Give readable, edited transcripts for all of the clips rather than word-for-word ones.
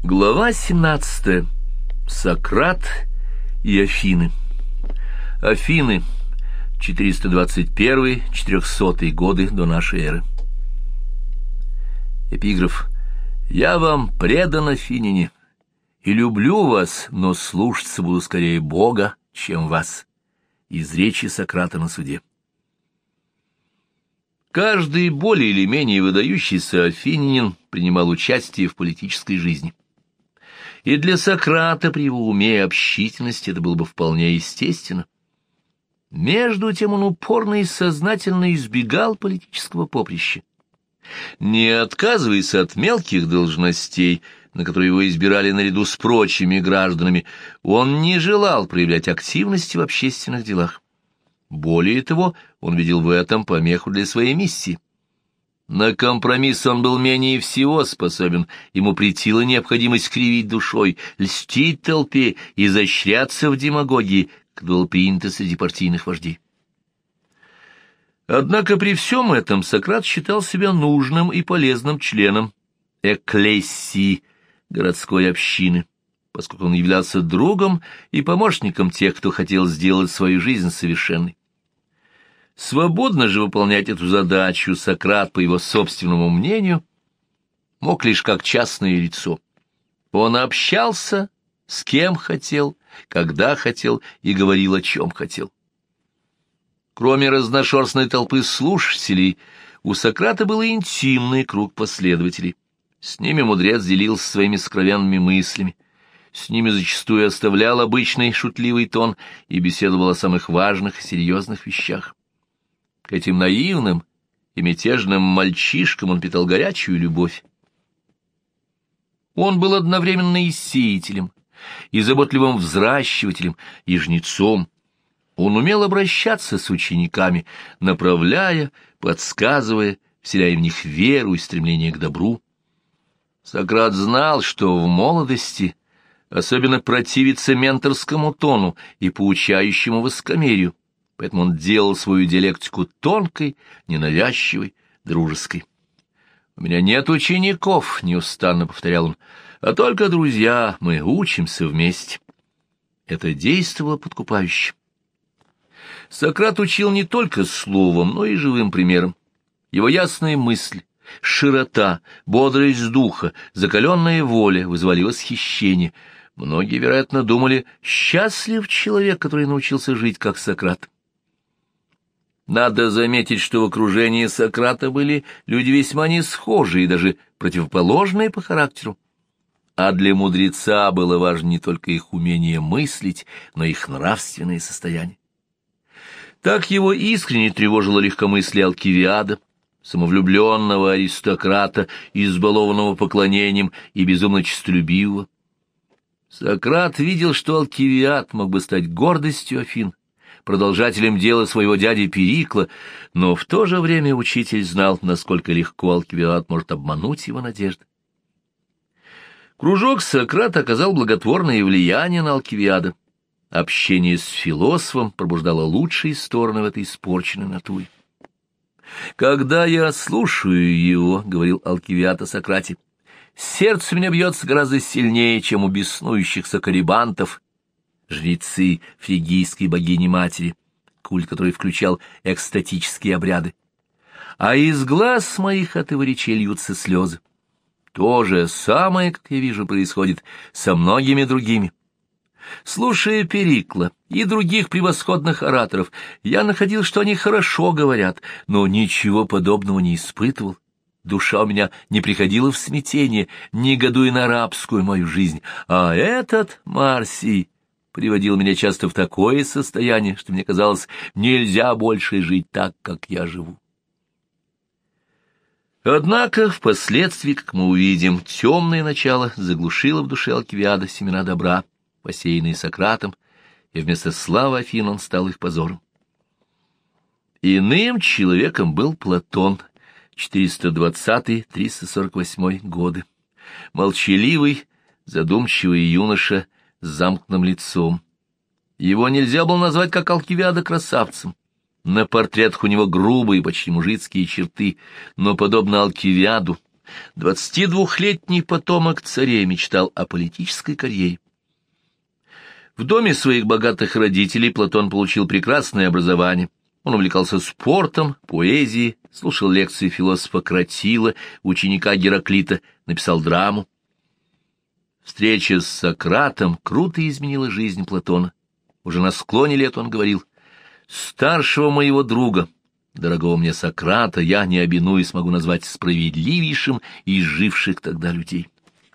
Глава 17. Сократ и Афины. Афины. 421-400 годы до нашей эры. Эпиграф. «Я вам предан, афиняне, и люблю вас, но слушаться буду скорее Бога, чем вас». Из речи Сократа на суде. Каждый более или менее выдающийся афинянин принимал участие в политической жизни. И для Сократа при его уме и общительности это было бы вполне естественно. Между тем он упорно и сознательно избегал политического поприща. Не отказываясь от мелких должностей, на которые его избирали наряду с прочими гражданами, он не желал проявлять активности в общественных делах. Более того, он видел в этом помеху для своей миссии. На компромисс он был менее всего способен, ему претила необходимость кривить душой, льстить толпе, изощряться в демагогии, как было принято среди партийных вождей. Однако при всем этом Сократ считал себя нужным и полезным членом экклесии, городской общины, поскольку он являлся другом и помощником тех, кто хотел сделать свою жизнь совершенной. Свободно же выполнять эту задачу Сократ, по его собственному мнению, мог лишь как частное лицо. Он общался с кем хотел, когда хотел и говорил, о чем хотел. Кроме разношерстной толпы слушателей, у Сократа был интимный круг последователей. С ними мудрец делился своими сокровенными мыслями, с ними зачастую оставлял обычный шутливый тон и беседовал о самых важных и серьезных вещах. К этим наивным и мятежным мальчишкам он питал горячую любовь. Он был одновременно и сеятелем, и заботливым взращивателем, и жнецом. Он умел обращаться с учениками, направляя, подсказывая, вселяя в них веру и стремление к добру. Сократ знал, что в молодости особенно противится менторскому тону и поучающему высокомерию, поэтому он делал свою диалектику тонкой, ненавязчивой, дружеской. «У меня нет учеников», — неустанно повторял он, — «а только друзья, мы учимся вместе». Это действовало подкупающе. Сократ учил не только словом, но и живым примером. Его ясная мысль, широта, бодрость духа, закаленная воля вызывали восхищение. Многие, вероятно, думали, счастлив человек, который научился жить, как Сократ. Надо заметить, что в окружении Сократа были люди весьма не схожие и даже противоположные по характеру. А для мудреца было важно не только их умение мыслить, но и их нравственное состояние. Так его искренне тревожило легкомыслие Алкивиада, самовлюбленного аристократа, избалованного поклонением и безумно честолюбивого. Сократ видел, что Алкивиад мог бы стать гордостью Афин, продолжателем дела своего дяди Перикла, но в то же время учитель знал, насколько легко Алкивиад может обмануть его надежды. Кружок Сократа оказал благотворное влияние на Алкивиада. Общение с философом пробуждало лучшие стороны в этой испорченной натуре. «Когда я слушаю его, — говорил Алкивиад о Сократе, — сердце у меня бьется гораздо сильнее, чем у беснующихся колебантов, жрецы фригийской богини-матери, культ которой включал экстатические обряды. А из глаз моих от его речей льются слезы. То же самое, как я вижу, происходит со многими другими. Слушая Перикла и других превосходных ораторов, я находил, что они хорошо говорят, но ничего подобного не испытывал. Душа у меня не приходила в смятение, негодуя на рабскую мою жизнь. А этот Марсий приводил меня часто в такое состояние, что мне казалось, нельзя больше жить так, как я живу». Однако впоследствии, как мы увидим, темное начало заглушило в душе Алкивиада семена добра, посеянные Сократом, и вместо славы Афин он стал их позором. Иным человеком был Платон, 420-348 годы, молчаливый, задумчивый юноша с замкнутым лицом. Его нельзя было назвать, как Алкивиада, красавцем. На портретах у него грубые, почти мужицкие черты, но, подобно Алкивиаду, 22-летний потомок царей мечтал о политической карьере. В доме своих богатых родителей Платон получил прекрасное образование. Он увлекался спортом, поэзией, слушал лекции философа Кратила, ученика Гераклита, написал драму. Встреча с Сократом круто изменила жизнь Платона. Уже на склоне лет он говорил: «Старшего моего друга, дорогого мне Сократа, я, не обинуясь, могу назвать справедливейшим из живших тогда людей».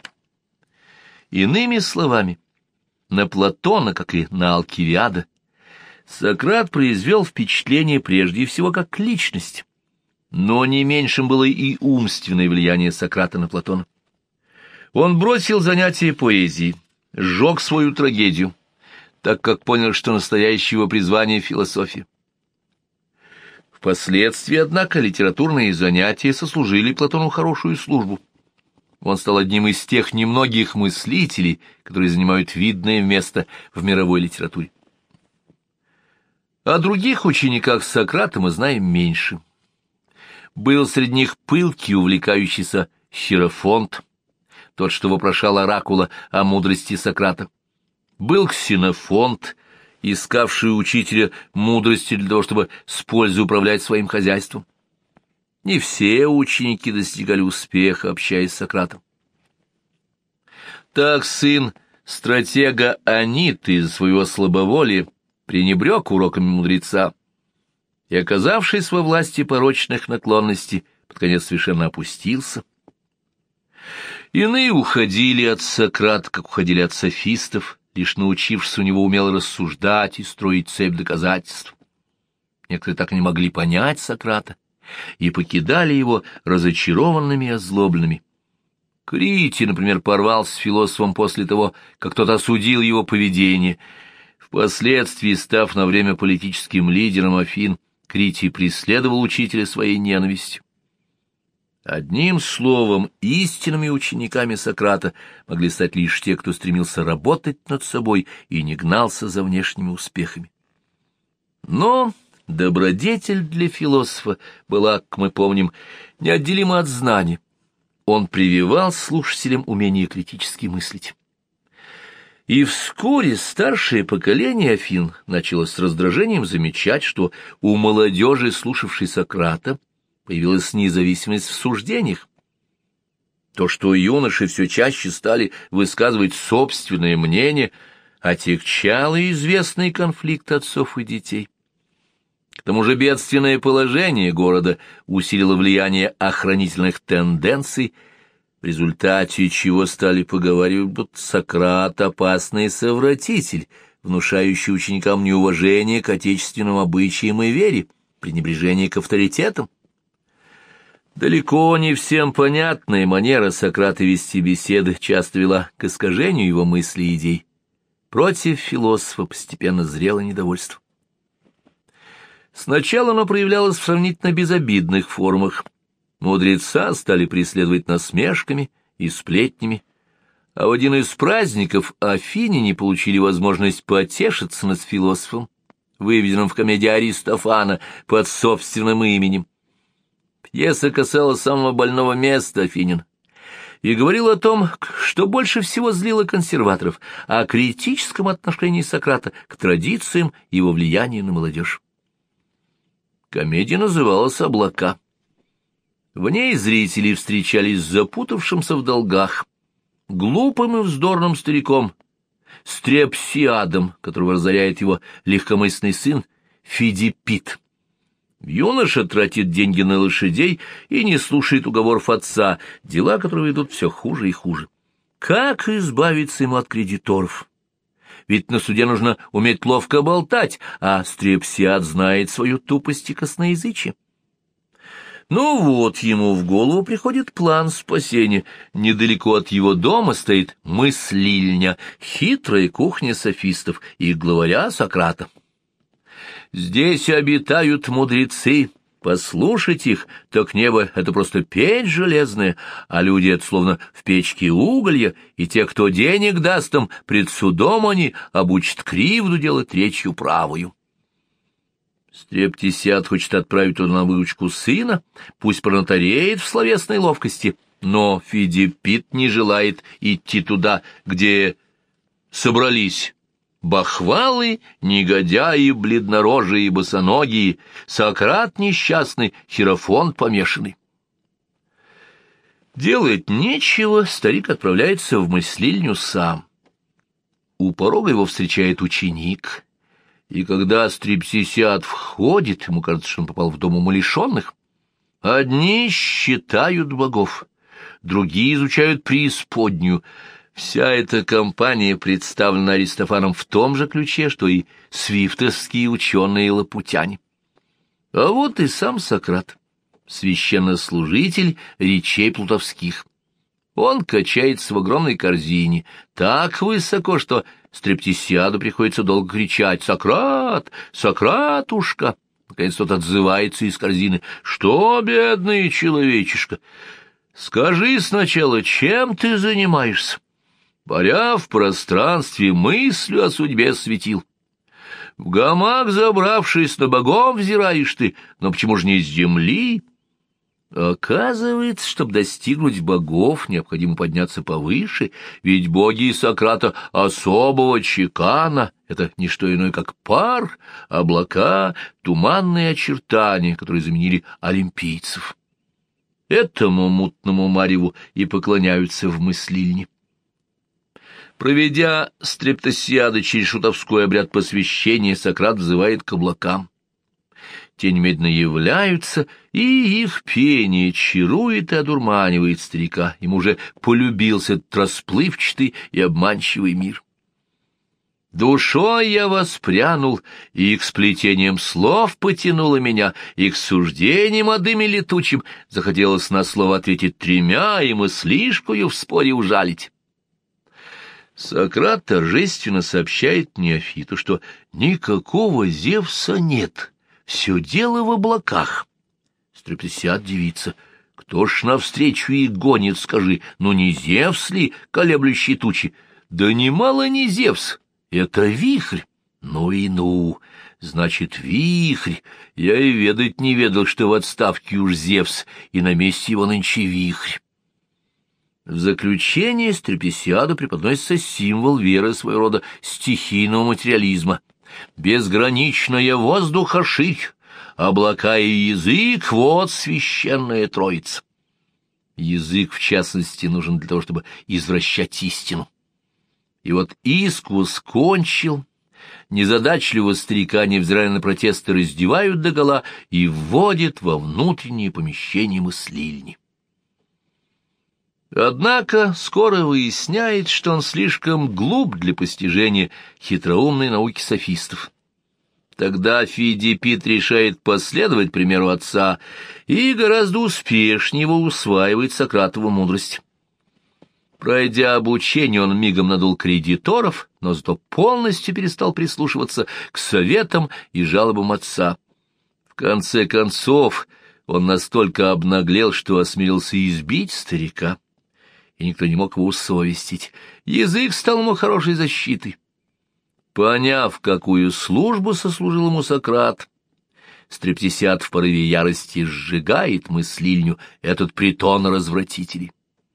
Иными словами, на Платона, как и на Алкивиада, Сократ произвел впечатление прежде всего как личность, но не меньшим было и умственное влияние Сократа на Платона. Он бросил занятия поэзией, сжег свою трагедию, так как понял, что настоящее его призвание — философия. Впоследствии, однако, литературные занятия сослужили Платону хорошую службу. Он стал одним из тех немногих мыслителей, которые занимают видное место в мировой литературе. О других учениках Сократа мы знаем меньше. Был среди них пылкий, увлекающийся Хиерофонт, тот, что вопрошал оракула о мудрости Сократа. Был Ксенофонт, искавший учителя мудрости для того, чтобы с пользой управлять своим хозяйством. Не все ученики достигали успеха, общаясь с Сократом. Так сын стратега Анит из-за своего слабоволия пренебрег уроками мудреца и, оказавшись во власти порочных наклонностей, под конец совершенно опустился. Иные уходили от Сократа, как уходили от софистов, лишь научившись у него умело рассуждать и строить цепь доказательств. Некоторые так и не могли понять Сократа и покидали его разочарованными и озлобленными. Критий, например, порвал с философом после того, как тот осудил его поведение. Впоследствии, став на время политическим лидером Афин, Критий преследовал учителя своей ненавистью. Одним словом, истинными учениками Сократа могли стать лишь те, кто стремился работать над собой и не гнался за внешними успехами. Но добродетель для философа была, как мы помним, неотделима от знания. Он прививал слушателям умение критически мыслить. И вскоре старшее поколение Афин начало с раздражением замечать, что у молодежи, слушавшей Сократа, появилась независимость в суждениях. То, что юноши все чаще стали высказывать собственное мнение, отягчало известный конфликт отцов и детей. К тому же бедственное положение города усилило влияние охранительных тенденций, в результате чего стали поговаривать, будто Сократ — опасный совратитель, внушающий ученикам неуважение к отечественным обычаям и вере, пренебрежение к авторитетам. Далеко не всем понятная манера Сократа вести беседы часто вела к искажению его мыслей и идей. Против философа постепенно зрело недовольство. Сначала оно проявлялось в сравнительно безобидных формах. Мудреца стали преследовать насмешками и сплетнями, а в один из праздников афиняне получили возможность потешиться над философом, выведенным в комедии Аристофана под собственным именем. Пьеса касалась самого больного места афинян и говорила о том, что больше всего злило консерваторов, о критическом отношении Сократа к традициям и его влиянию на молодежь. Комедия называлась «Облака». В ней зрители встречались с запутавшимся в долгах, глупым и вздорным стариком, Стрепсиадом, которого разоряет его легкомысленный сын Фидиппит. Юноша тратит деньги на лошадей и не слушает уговоров отца, дела которого идут все хуже и хуже. Как избавиться ему от кредиторов? Ведь на суде нужно уметь ловко болтать, а Стрепсиад знает свою тупость и косноязычие. Ну вот, ему в голову приходит план спасения. Недалеко от его дома стоит мыслильня, хитрая кухня софистов и главаря Сократа. Здесь обитают мудрецы. Послушать их, так небо — это просто печь железная, а люди — это словно в печке уголья, и те, кто денег даст им, пред судом они обучат кривду делать речью правую. Стрептисиад хочет отправить туда на выучку сына, пусть пронотареет в словесной ловкости, Но Фидиппит не желает идти туда, где собрались бахвалы, негодяи, бледнорожие, босоногие, Сократ несчастный, Херофонт помешанный. Делать нечего, старик отправляется в мыслильню сам. У порога его встречает ученик, и когда Стриптисиад входит, ему кажется, что он попал в дом умалишенных. Одни считают богов, другие изучают преисподнюю. Вся эта компания представлена Аристофаном в том же ключе, что и свифтовские ученые-лапутяне. А вот и сам Сократ, священнослужитель речей плутовских. Он качается в огромной корзине, так высоко, что Стриптисиаду приходится долго кричать: «Сократ! Сократушка!» Наконец тот отзывается из корзины: «Что, бедный человечишка? Скажи сначала, чем ты занимаешься? Паря в пространстве, мыслью о судьбе светил. В гамак, забравшись, на богов взираешь ты, но почему же не с земли?» Оказывается, чтобы достигнуть богов, необходимо подняться повыше, ведь боги Сократа особого чекана — это не что иное, как пар, облака, туманные очертания, которые заменили олимпийцев. Этому мутному мареву и поклоняются в мыслильне. Проведя Стриптисиада через шутовской обряд посвящения, Сократ взывает к облакам. Те немедленно являются, и их пение чарует и одурманивает старика. Ему уже полюбился этот расплывчатый и обманчивый мир. Душой я воспрянул, и к сплетениям слов потянуло меня, и к суждениям о дыме летучим захотелось на слово ответить тремя и мыслишкою в споре ужалить. Сократ торжественно сообщает неофиту, что никакого Зевса нет. Все дело в облаках. Стриптисиад дивится: кто ж навстречу и гонит, скажи, ну не Зевс ли, колеблющий тучи? Да немало не Зевс, это вихрь. Ну и ну, значит, вихрь. Я и ведать не ведал, что в отставке уж Зевс, и на месте его нынче вихрь. В заключение Стриптисиаду преподносится символ веры своего рода стихийного материализма. Безграничная воздуха ширь, облака и язык — вот священная троица. Язык, в частности, нужен для того, чтобы извращать истину. И вот искус кончил, незадачливого старика, невзирая на протесты, раздевают догола и вводят во внутренние помещения мыслильни. Однако скоро выясняет, что он слишком глуп для постижения хитроумной науки софистов. Тогда Фидиппит решает последовать примеру отца и гораздо успешнее его усваивает Сократову мудрость. Пройдя обучение, он мигом надул кредиторов, но зато полностью перестал прислушиваться к советам и жалобам отца. В конце концов, он настолько обнаглел, что осмелился избить старика, и никто не мог его усовестить. Язык стал ему хорошей защитой. Поняв, какую службу сослужил ему Сократ, Стриптисиад в порыве ярости сжигает мыслильню, этот притон развратителей.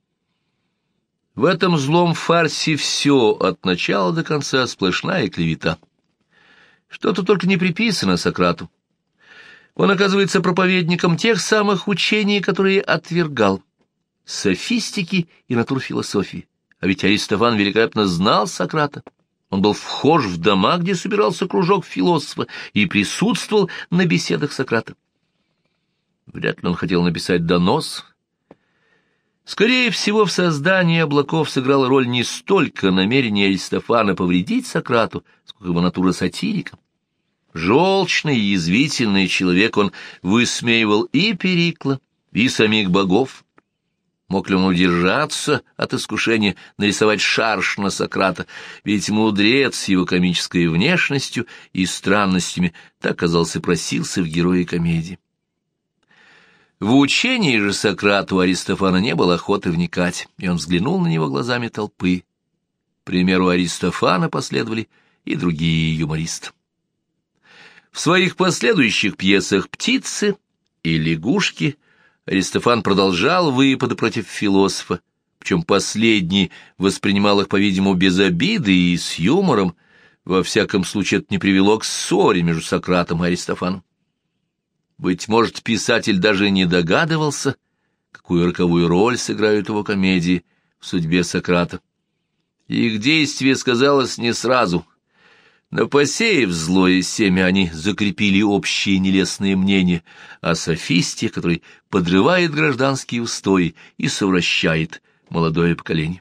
В этом злом фарсе все, от начала до конца, сплошная клевета. Что-то только не приписано Сократу. Он оказывается проповедником тех самых учений, которые отвергал. Софистики и натурфилософии. А ведь Аристофан великолепно знал Сократа. Он был вхож в дома, где собирался кружок философа, и присутствовал на беседах Сократа. Вряд ли он хотел написать донос. Скорее всего, в создании облаков сыграла роль не столько намерение Аристофана повредить Сократу, сколько его натура сатирика. Желчный и язвительный человек, он высмеивал и Перикла, и самих богов. Мог ли он удержаться от искушения нарисовать шарш на Сократа, ведь мудрец с его комической внешностью и странностями так, казалось, и просился в герои комедии. В учении же Сократа у Аристофана не было охоты вникать, и он взглянул на него глазами толпы. К примеру Аристофана последовали и другие юмористы. В своих последующих пьесах «Птицы» и «Лягушки» Аристофан продолжал выпады против философа, причем последний воспринимал их, по-видимому, без обиды и с юмором. Во всяком случае, это не привело к ссоре между Сократом и Аристофаном. Быть может, писатель даже не догадывался, какую роковую роль сыграют его комедии в судьбе Сократа. Их действие сказалось не сразу. Но, посеяв злое семя, они закрепили общее нелестное мнение о софисте, который подрывает гражданские устои и совращает молодое поколение.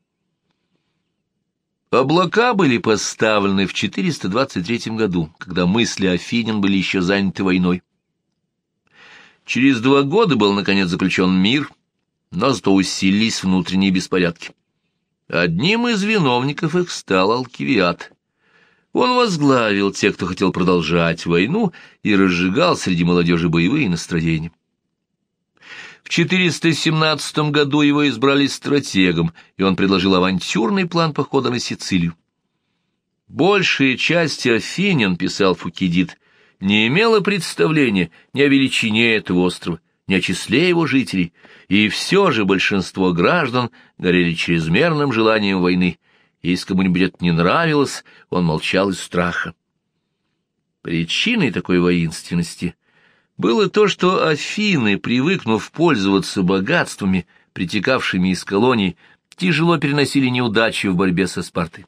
Облака были поставлены в 423 году, когда мысли афинян были еще заняты войной. Через 2 года был, наконец, заключен мир, но зато усилились внутренние беспорядки. Одним из виновников их стал Алкивиад. Он возглавил тех, кто хотел продолжать войну, и разжигал среди молодежи боевые настроения. В 417 году его избрали стратегом, и он предложил авантюрный план похода на Сицилию. Большая часть афинян, писал Фукидид, не имела представления ни о величине этого острова, ни о числе его жителей, и все же большинство граждан горели чрезмерным желанием войны. Если кому-нибудь это не нравилось, он молчал из страха. Причиной такой воинственности было то, что Афины, привыкнув пользоваться богатствами, притекавшими из колоний, тяжело переносили неудачи в борьбе со Спартой.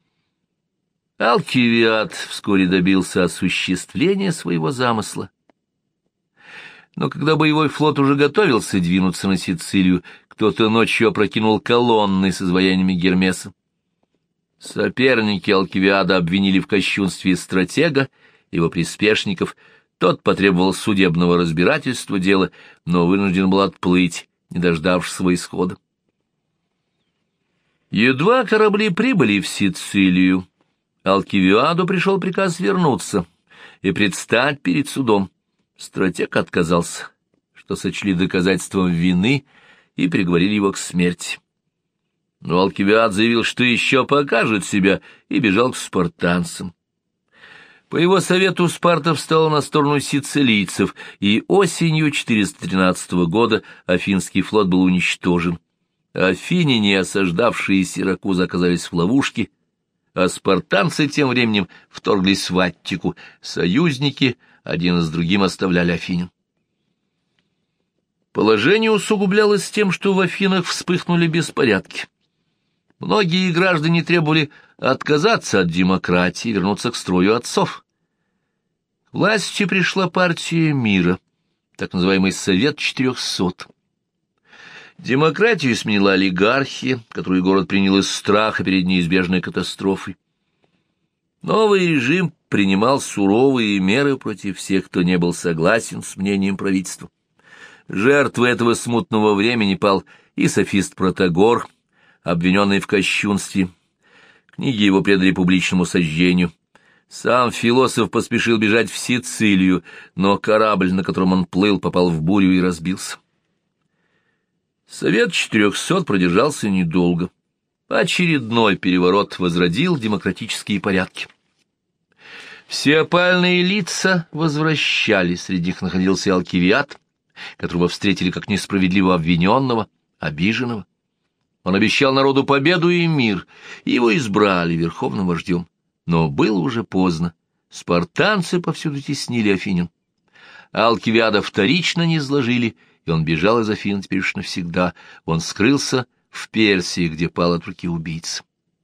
Алкивиад вскоре добился осуществления своего замысла. Но когда боевой флот уже готовился двинуться на Сицилию, кто-то ночью опрокинул колонны с изваяниями Гермеса. Соперники Алкивиада обвинили в кощунстве стратега, его приспешников. Тот потребовал судебного разбирательства дела, но вынужден был отплыть, не дождавшись своего исхода. Едва корабли прибыли в Сицилию, Алкивиаду пришел приказ вернуться и предстать перед судом. Стратег отказался, что сочли доказательством вины, и приговорили его к смерти. Но Алкивиад заявил, что еще покажет себя, и бежал к спартанцам. По его совету Спарта встала на сторону сицилийцев, и осенью 413 года Афинский флот был уничтожен. Афиняне, осаждавшие Сиракузы, оказались в ловушке, а спартанцы тем временем вторглись в Аттику. Союзники один с другим оставляли афинян. Положение усугублялось тем, что в Афинах вспыхнули беспорядки. Многие граждане требовали отказаться от демократии и вернуться к строю отцов. К власти пришла партия мира, так называемый Совет 400. Демократию сменила олигархия, которую город принял из страха перед неизбежной катастрофой. Новый режим принимал суровые меры против всех, кто не был согласен с мнением правительства. Жертвой этого смутного времени пал и софист Протагор, обвиненный в кощунстве. Книги его предали публичному сожжению. Сам философ поспешил бежать в Сицилию, но корабль, на котором он плыл, попал в бурю и разбился. Совет 400 продержался недолго. Очередной переворот возродил демократические порядки. Все опальные лица возвращались, среди них находился Алкивиад, которого встретили как несправедливо обвиненного, обиженного. Он обещал народу победу и мир, и его избрали верховным вождем. Но было уже поздно. Спартанцы повсюду теснили афинян. Алкивиада вторично низложили, и он бежал из Афин теперь уж навсегда. Он скрылся в Персии, где пал от руки убийц.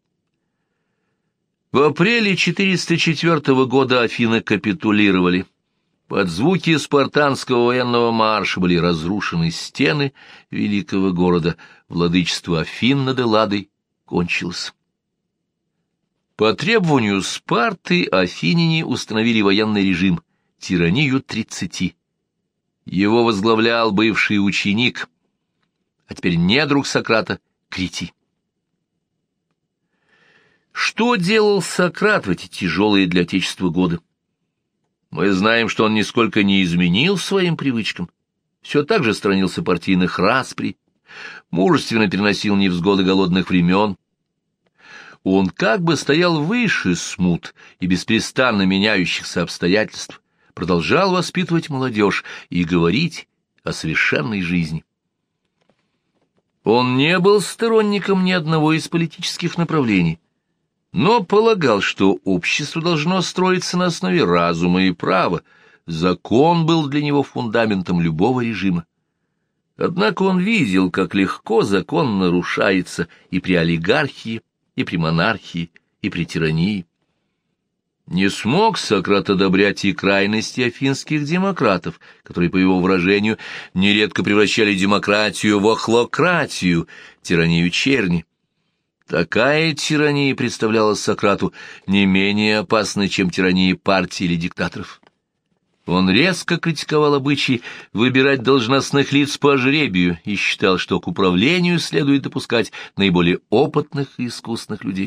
В апреле 404 года Афины капитулировали. Под звуки спартанского военного марша были разрушены стены великого города. Владычество Афин над Элладой кончилось. По требованию Спарты афиняне установили военный режим, тиранию 30. Его возглавлял бывший ученик, а теперь недруг Сократа, Критий. Что делал Сократ в эти тяжелые для Отечества годы? Мы знаем, что он нисколько не изменил своим привычкам, все так же сторонился партийных расприй, мужественно переносил невзгоды голодных времен. Он как бы стоял выше смут и беспрестанно меняющихся обстоятельств, продолжал воспитывать молодежь и говорить о совершенной жизни. Он не был сторонником ни одного из политических направлений, но полагал, что общество должно строиться на основе разума и права. Закон был для него фундаментом любого режима. Однако он видел, как легко закон нарушается и при олигархии, и при монархии, и при тирании. Не смог Сократ одобрять и крайности афинских демократов, которые, по его выражению, нередко превращали демократию в охлократию, тиранию черни. Такая тирания представлялась Сократу не менее опасной, чем тирания партий или диктаторов. Он резко критиковал обычай выбирать должностных лиц по жребию и считал, что к управлению следует допускать наиболее опытных и искусных людей.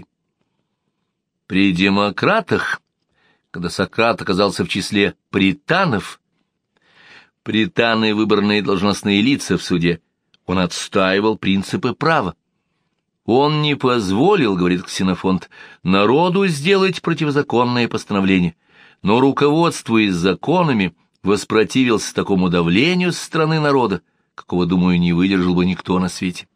При демократах, когда Сократ оказался в числе пританов, пританы — выбранные должностные лица в суде, он отстаивал принципы права. Он не позволил, говорит Ксенофонт, народу сделать противозаконное постановление, но, руководствуясь законами, воспротивился такому давлению со стороны народа, какого, думаю, не выдержал бы никто на свете.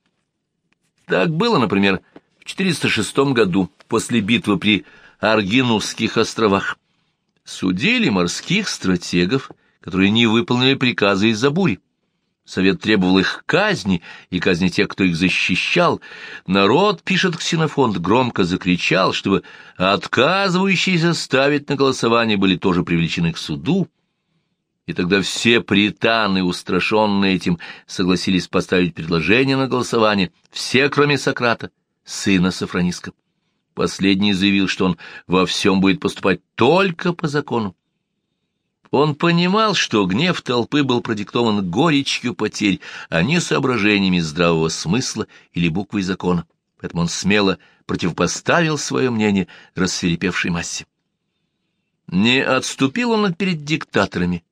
Так было, например, в 406 году, после битвы при Аргинусских островах. Судили морских стратегов, которые не выполнили приказы из-за бури. Совет требовал их казни и казни тех, кто их защищал. Народ, пишет Ксенофонт, громко закричал, чтобы отказывающиеся ставить на голосование были тоже привлечены к суду. И тогда все пританы, устрашенные этим, согласились поставить предложение на голосование, все, кроме Сократа, сына Софрониска. Последний заявил, что он во всем будет поступать только по закону. Он понимал, что гнев толпы был продиктован горечью потерь, а не соображениями здравого смысла или буквой закона, поэтому он смело противопоставил свое мнение рассвирепевшей массе. Не отступил он перед диктаторами.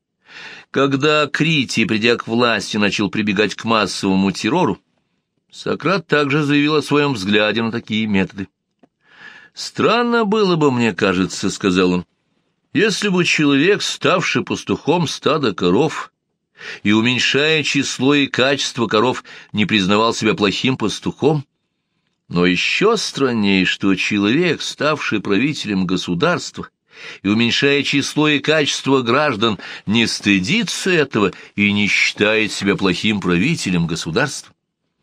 Когда Критий, придя к власти, начал прибегать к массовому террору, Сократ также заявил о своем взгляде на такие методы. «Странно было бы, мне кажется, — сказал он, — если бы человек, ставший пастухом стада коров и уменьшая число и качество коров, не признавал себя плохим пастухом. Но еще страннее, что человек, ставший правителем государства и уменьшая число и качество граждан, не стыдится этого и не считает себя плохим правителем государства.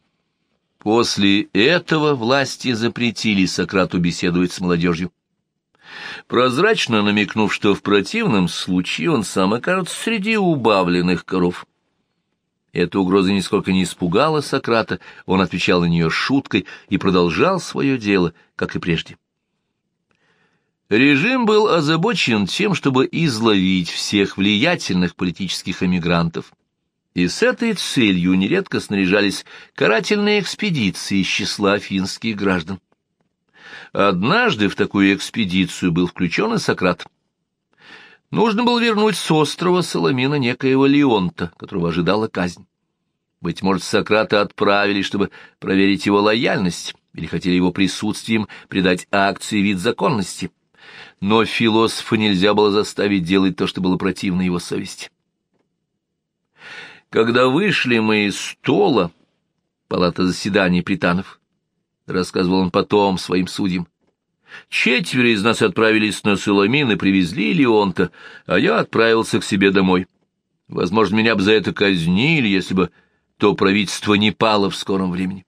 После этого власти запретили Сократу беседовать с молодежью, прозрачно намекнув, что в противном случае он сам окажется среди убавленных коров. Эта угроза нисколько не испугала Сократа, он отвечал на нее шуткой и продолжал свое дело, как и прежде. Режим был озабочен тем, чтобы изловить всех влиятельных политических эмигрантов, и с этой целью нередко снаряжались карательные экспедиции из числа афинских граждан. Однажды в такую экспедицию был включен и Сократ. Нужно было вернуть с острова Саламина некоего Леонта, которого ожидала казнь. Быть может, Сократа отправили, чтобы проверить его лояльность, или хотели его присутствием придать акции вид законности. Но философа нельзя было заставить делать то, что было противно его совести. Когда вышли мы из стола, палата заседаний пританов, рассказывал он потом своим судьям, 4 из нас отправились на Саламин и привезли Леонта, а я отправился к себе домой. Возможно, меня бы за это казнили, если бы то правительство не пало в скором времени.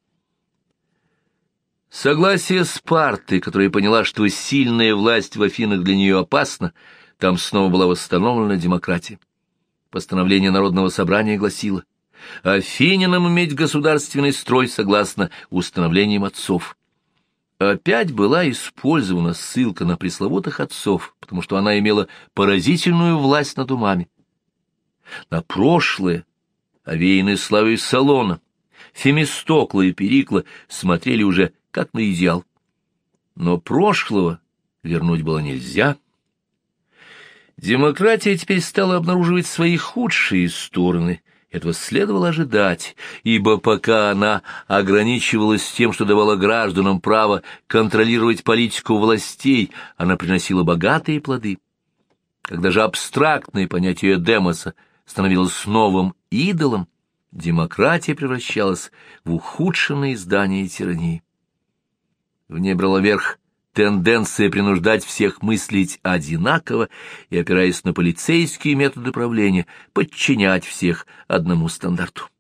Согласие Спарты, которая поняла, что сильная власть в Афинах для нее опасна, там снова была восстановлена демократия. Постановление Народного собрания гласило: афинянам иметь государственный строй согласно установлениям отцов. Опять была использована ссылка на пресловутых отцов, потому что она имела поразительную власть над умами. На прошлое, овеянные славой Салона, Фемистокла и Перикла смотрели уже как на идеал. Но прошлого вернуть было нельзя. Демократия теперь стала обнаруживать свои худшие стороны. Этого следовало ожидать, ибо пока она ограничивалась тем, что давала гражданам право контролировать политику властей, она приносила богатые плоды. Когда же абстрактные понятия Демоса становилась новым идолом, демократия превращалась в ухудшенное издание тирании. В ней брала верх тенденция принуждать всех мыслить одинаково и, опираясь на полицейские методы правления, подчинять всех одному стандарту.